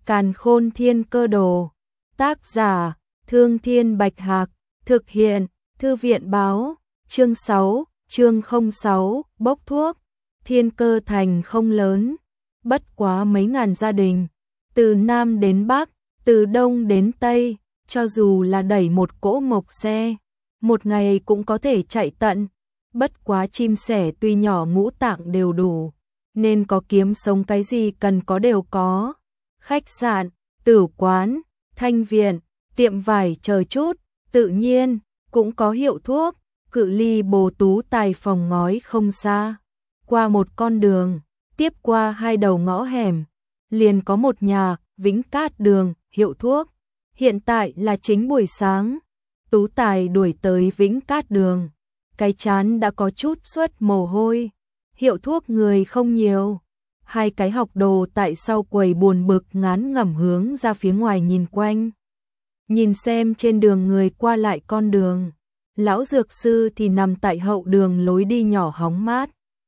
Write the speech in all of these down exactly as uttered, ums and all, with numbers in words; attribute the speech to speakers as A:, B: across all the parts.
A: Càn Khôn Thiên Cơ Đồ. Tác giả: Thương Thiên Bạch Hạc. Thực hiện: Thư viện báo. Chương sáu, chương không sáu, bốc thuốc. Thiên Cơ Thành không lớn, bất quá mấy ngàn gia đình, từ Nam đến Bắc, từ Đông đến Tây, cho dù là đẩy một cỗ mộc xe, một ngày cũng có thể chạy tận. Bất quá chim sẻ tuy nhỏ ngũ tạng đều đủ, nên có kiếm sống cái gì cần có đều có. Khách sạn, tử quán, thanh viện, tiệm vải chờ chút, tự nhiên cũng có hiệu thuốc. Cự ly Bồ Tú Tài phòng ngói không xa, qua một con đường, tiếp qua hai đầu ngõ hẻm, liền có một nhà, Vĩnh Cát Đường, hiệu thuốc. Hiện tại là chính buổi sáng, Tú Tài đuổi tới Vĩnh Cát Đường, cái trán đã có chút xuất mồ hôi. Hiệu thuốc người không nhiều, hai cái học đồ tại sau quầy buồn bực ngán ngẩm hướng ra phía ngoài nhìn quanh, nhìn xem trên đường người qua lại con đường. Lão dược sư thì nằm tại hậu đường lối đi nhỏ hóng mát,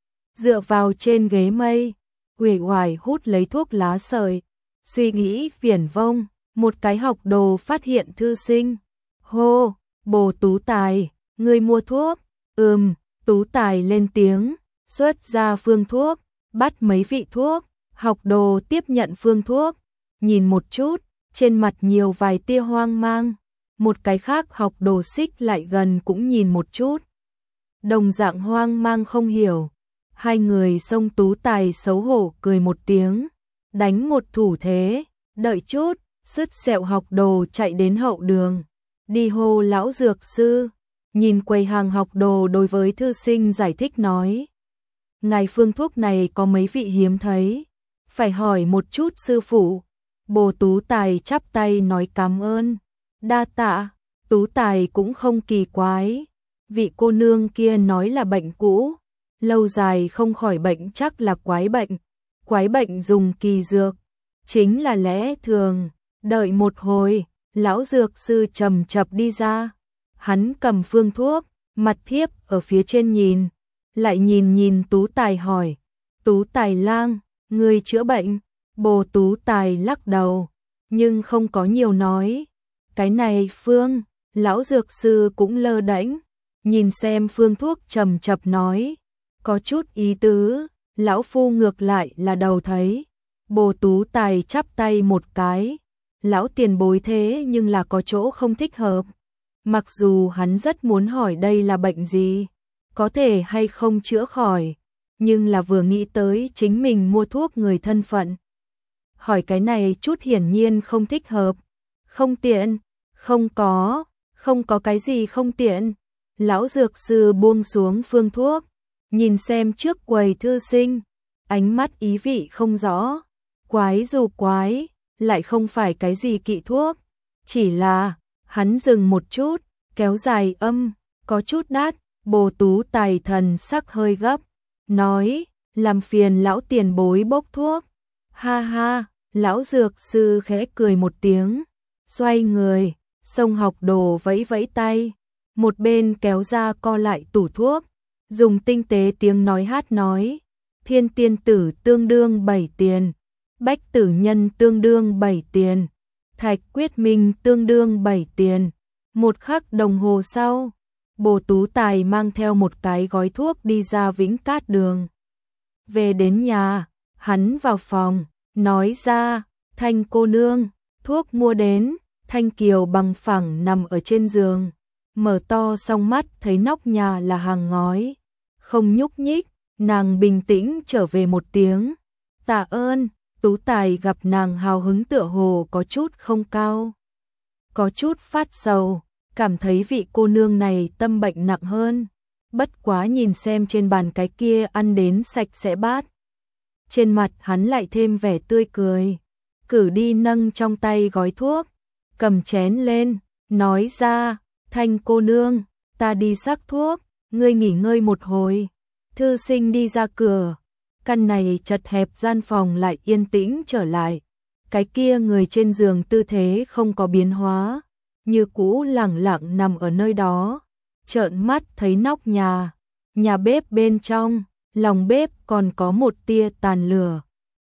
A: dựa vào trên ghế mây, uể oải hút lấy thuốc lá sợi, suy nghĩ viển vông. Một cái học đồ phát hiện thư sinh. Hô, Bồ Tú Tài, ngươi mua thuốc? Ừm, Tú Tài lên tiếng, xuất ra phương thuốc, bắt mấy vị thuốc. Học đồ tiếp nhận phương thuốc, nhìn một chút, trên mặt nhiều vài tia hoang mang. Một cái khác học đồ xích lại gần cũng nhìn một chút, đồng dạng hoang mang không hiểu. Hai người xông Tú Tài xấu hổ cười một tiếng, đánh một thủ thế, đợi chút. Sứt sẹo học đồ chạy đến hậu đường, đi hô lão dược sư. Nhìn quầy hàng, học đồ đối với thư sinh giải thích nói: ngài phương thuốc này có mấy vị hiếm thấy, phải hỏi một chút sư phụ. Bồ Tú Tài chắp tay nói cảm ơn, đa tạ. Tú Tài cũng không kỳ quái, vị cô nương kia nói là bệnh cũ, lâu dài không khỏi bệnh chắc là quái bệnh. Quái bệnh dùng kỳ dược, chính là lẽ thường. Đợi một hồi, lão dược sư chậm chậm đi ra. Hắn cầm phương thuốc, mặt thiếp ở phía trên nhìn, lại nhìn nhìn Tú Tài hỏi: Tú Tài lang, ngươi chữa bệnh? Bồ Tú Tài lắc đầu, nhưng không có nhiều nói. Cái này phương, lão dược sư cũng lơ đễnh, nhìn xem phương thuốc chậm chậm nói: có chút ý tứ, lão phu ngược lại là đầu thấy. Bồ Tú Tài chắp tay một cái: lão tiền bối thế nhưng là có chỗ không thích hợp. Mặc dù hắn rất muốn hỏi đây là bệnh gì, có thể hay không chữa khỏi, nhưng là vừa nghĩ tới chính mình mua thuốc người thân phận, hỏi cái này chút hiển nhiên không thích hợp. Không tiện, không có, không có cái gì không tiện. Lão dược sư buông xuống phương thuốc, nhìn xem trước quầy thư sinh, ánh mắt ý vị không rõ. Quái dù quái, lại không phải cái gì kỵ thuốc, chỉ là, hắn dừng một chút, kéo dài âm, có chút đắt. Bồ Tú Tài thần sắc hơi gấp, nói: làm phiền lão tiền bối bốc thuốc. Ha ha, lão dược sư khẽ cười một tiếng, xoay người, xông học đồ vẫy vẫy tay, một bên kéo ra co lại tủ thuốc, dùng tinh tế tiếng nói hát nói: thiên tiên tử tương đương bảy tiền, bách tử nhân tương đương bảy tiền, thạch quyết minh tương đương bảy tiền. Một khắc đồng hồ sau, Bồ Tú Tài mang theo một cái gói thuốc đi ra Vĩnh Cát Đường. Về đến nhà, hắn vào phòng, nói ra: Thanh cô nương, thuốc mua đến. Thanh Kiều bằng phẳng nằm ở trên giường, mở to song mắt thấy nóc nhà là hàng ngói, không nhúc nhích. Nàng bình tĩnh trở về một tiếng: tạ ơn. Tú Tài gặp nàng hào hứng tựa hồ có chút không cao, có chút phát sầu, cảm thấy vị cô nương này tâm bệnh nặng hơn. Bất quá nhìn xem trên bàn cái kia ăn đến sạch sẽ bát, trên mặt hắn lại thêm vẻ tươi cười, cử đi nâng trong tay gói thuốc, cầm chén lên, nói ra: Thanh cô nương, ta đi sắc thuốc, ngươi nghỉ ngơi một hồi. Thư sinh đi ra cửa, căn này chật hẹp gian phòng lại yên tĩnh trở lại. Cái kia người trên giường tư thế không có biến hóa, như cũ lẳng lặng nằm ở nơi đó. Trợn mắt thấy nóc nhà, nhà bếp bên trong, lòng bếp còn có một tia tàn lửa.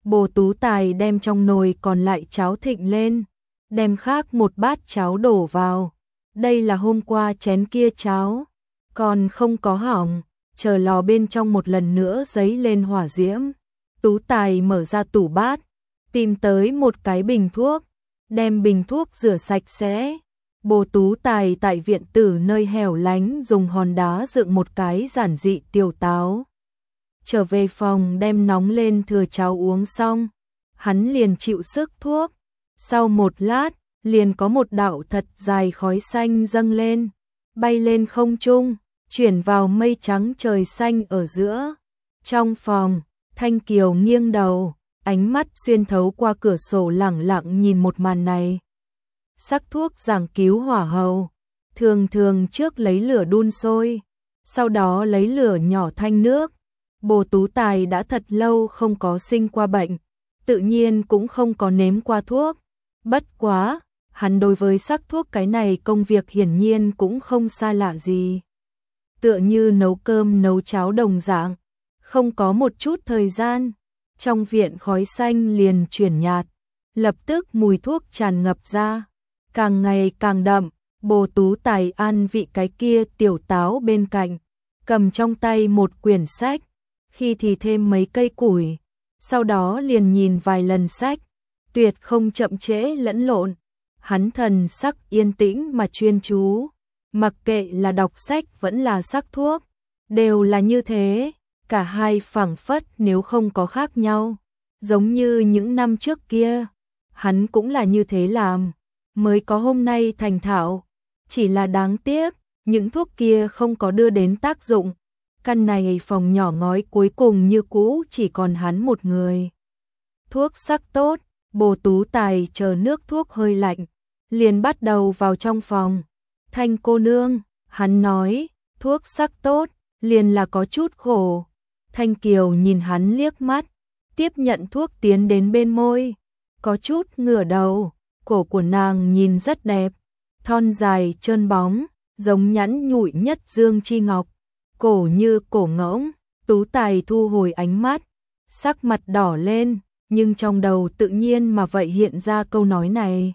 A: Bồ Tú Tài đem trong nồi còn lại cháo thịnh lên, đem khác một bát cháo đổ vào. Đây là hôm qua chén kia cháo, còn không có hỏng, chờ lò bên trong một lần nữa dấy lên hỏa diễm. Tú Tài mở ra tủ bát, tìm tới một cái bình thuốc, đem bình thuốc rửa sạch sẽ. Bồ Tú Tài tại viện tử nơi hẻo lánh dùng hòn đá dựng một cái giản dị tiểu táo. Trở về phòng đem nóng lên thừa cháo uống xong, hắn liền chịu sức thuốc. Sau một lát, liền có một đạo thật dài khói xanh dâng lên, bay lên không trung, chuyển vào mây trắng trời xanh ở giữa. Trong phòng, Thanh Kiều nghiêng đầu, ánh mắt xuyên thấu qua cửa sổ lẳng lặng nhìn một màn này. Sắc thuốc giảng cứu hỏa hầu, thường thường trước lấy lửa đun sôi, sau đó lấy lửa nhỏ thanh nước. Bồ Tú Tài đã thật lâu không có sinh qua bệnh, tự nhiên cũng không có nếm qua thuốc. Bất quá, hắn đối với sắc thuốc cái này công việc hiển nhiên cũng không xa lạ gì. Tựa như nấu cơm nấu cháo đồng dạng, không có một chút thời gian, trong viện khói xanh liền chuyển nhạt, lập tức mùi thuốc tràn ngập ra, càng ngày càng đậm. Bồ Tú Tài an vị cái kia tiểu táo bên cạnh, cầm trong tay một quyển sách, khi thì thêm mấy cây củi, sau đó liền nhìn vài lần sách, tuyệt không chậm trễ lẫn lộn. Hắn thần sắc yên tĩnh mà chuyên chú, mặc kệ là đọc sách vẫn là sắc thuốc, đều là như thế, cả hai phảng phất nếu không có khác nhau, giống như những năm trước kia, hắn cũng là như thế làm, mới có hôm nay thành thạo, chỉ là đáng tiếc, những thuốc kia không có đưa đến tác dụng. Căn này phòng nhỏ ngói cuối cùng như cũ chỉ còn hắn một người. Thuốc sắc tốt, Bồ Tú Tài chờ nước thuốc hơi lạnh, liền bắt đầu vào trong phòng. Thanh cô nương, hắn nói, thuốc sắc tốt, liền là có chút khổ. Thanh Kiều nhìn hắn liếc mắt, tiếp nhận thuốc tiến đến bên môi, có chút ngửa đầu, cổ của nàng nhìn rất đẹp, thon dài trơn bóng, giống nhẵn nhụi nhất dương chi ngọc. Cổ như cổ ngỗng. Tú Tài thu hồi ánh mắt, sắc mặt đỏ lên, nhưng trong đầu tự nhiên mà vậy hiện ra câu nói này.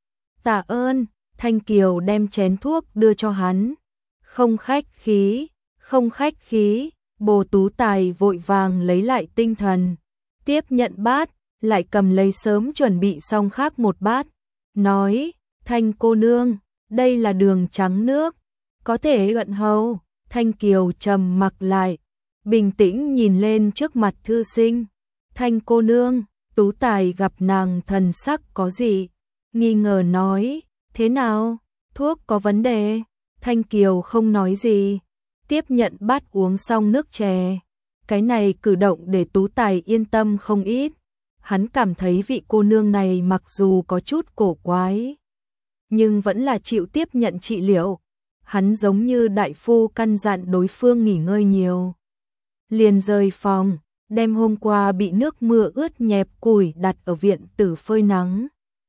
A: Tạ ơn. Thanh Kiều đem chén thuốc đưa cho hắn. Không khách khí, không khách khí. Bồ Tú Tài vội vàng lấy lại tinh thần, tiếp nhận bát, lại cầm lấy sớm chuẩn bị xong khác một bát, nói, Thanh cô nương, đây là đường trắng nước, có thể ận hầu. Thanh Kiều trầm mặc lại, bình tĩnh nhìn lên trước mặt thư sinh. Thanh cô nương, Tú Tài gặp nàng thần sắc có gì, nghi ngờ nói, thế nào, thuốc có vấn đề. Thanh Kiều không nói gì, tiếp nhận bát uống xong nước chè. Cái này cử động để Tú Tài yên tâm không ít. Hắn cảm thấy vị cô nương này mặc dù có chút cổ quái, nhưng vẫn là chịu tiếp nhận trị liệu. Hắn giống như đại phu căn dặn đối phương nghỉ ngơi nhiều. Liền rời phòng, đem hôm qua bị nước mưa ướt nhẹp củi đặt ở viện tử phơi nắng.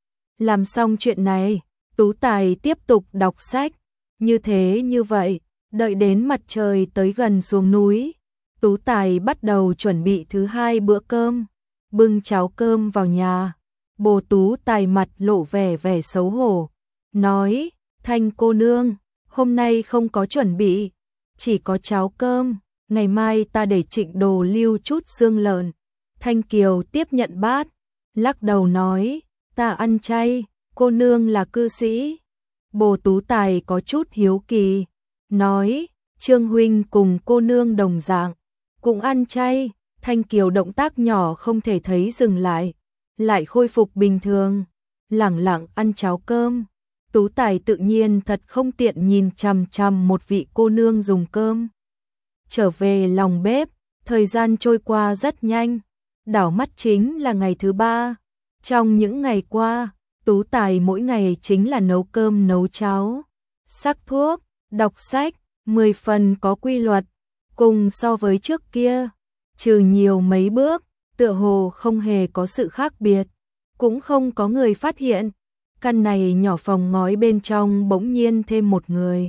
A: Làm xong chuyện này, Tú Tài tiếp tục đọc sách. Như thế như vậy, đợi đến mặt trời tới gần xuống núi, Tú Tài bắt đầu chuẩn bị thứ hai bữa cơm, bưng cháo cơm vào nhà. Bồ Tú Tài mặt lộ vẻ vẻ xấu hổ, nói, Thanh cô nương, hôm nay không có chuẩn bị, chỉ có cháo cơm, ngày mai ta để Trịnh Đồ lưu chút xương lợn. Thanh Kiều tiếp nhận bát, lắc đầu nói, ta ăn chay, cô nương là cư sĩ. Bồ Tú Tài có chút hiếu kỳ, nói, Trương huynh cùng cô nương đồng dạng, cũng ăn chay. Thanh Kiều động tác nhỏ không thể thấy dừng lại, lại khôi phục bình thường, lẳng lặng ăn cháo cơm. Tú Tài tự nhiên thật không tiện nhìn chằm chằm một vị cô nương dùng cơm. Trở về lòng bếp, thời gian trôi qua rất nhanh, đảo mắt chính là ngày thứ ba. Trong những ngày qua, Tú Tài mỗi ngày chính là nấu cơm nấu cháo, sắc thuốc, đọc sách, mười phần có quy luật, cùng so với trước kia, trừ nhiều mấy bước, tựa hồ không hề có sự khác biệt, cũng không có người phát hiện. Căn này nhỏ phòng ngói bên trong bỗng nhiên thêm một người.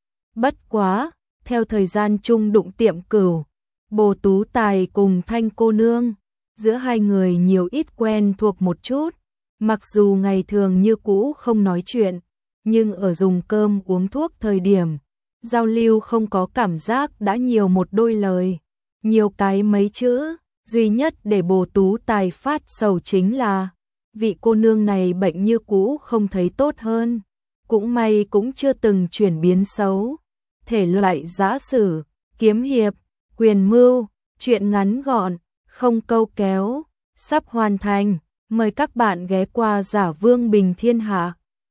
A: Bất quá, theo thời gian chung đụng tiệm cửu, Bồ Tú Tài cùng Thanh cô nương giữa hai người nhiều ít quen thuộc một chút, mặc dù ngày thường như cũ không nói chuyện, nhưng ở dùng cơm uống thuốc thời điểm, giao lưu không có cảm giác đã nhiều một đôi lời, nhiều cái mấy chữ, duy nhất để Bồ Tú Tài phát sầu chính là vị cô nương này bệnh như cũ không thấy tốt hơn, cũng may cũng chưa từng chuyển biến xấu. Thể loại giã sử, kiếm hiệp, quyền mưu, truyện ngắn gọn, không câu kéo, sắp hoàn thành, mời các bạn ghé qua Giả Vương Bình Thiên Hạ.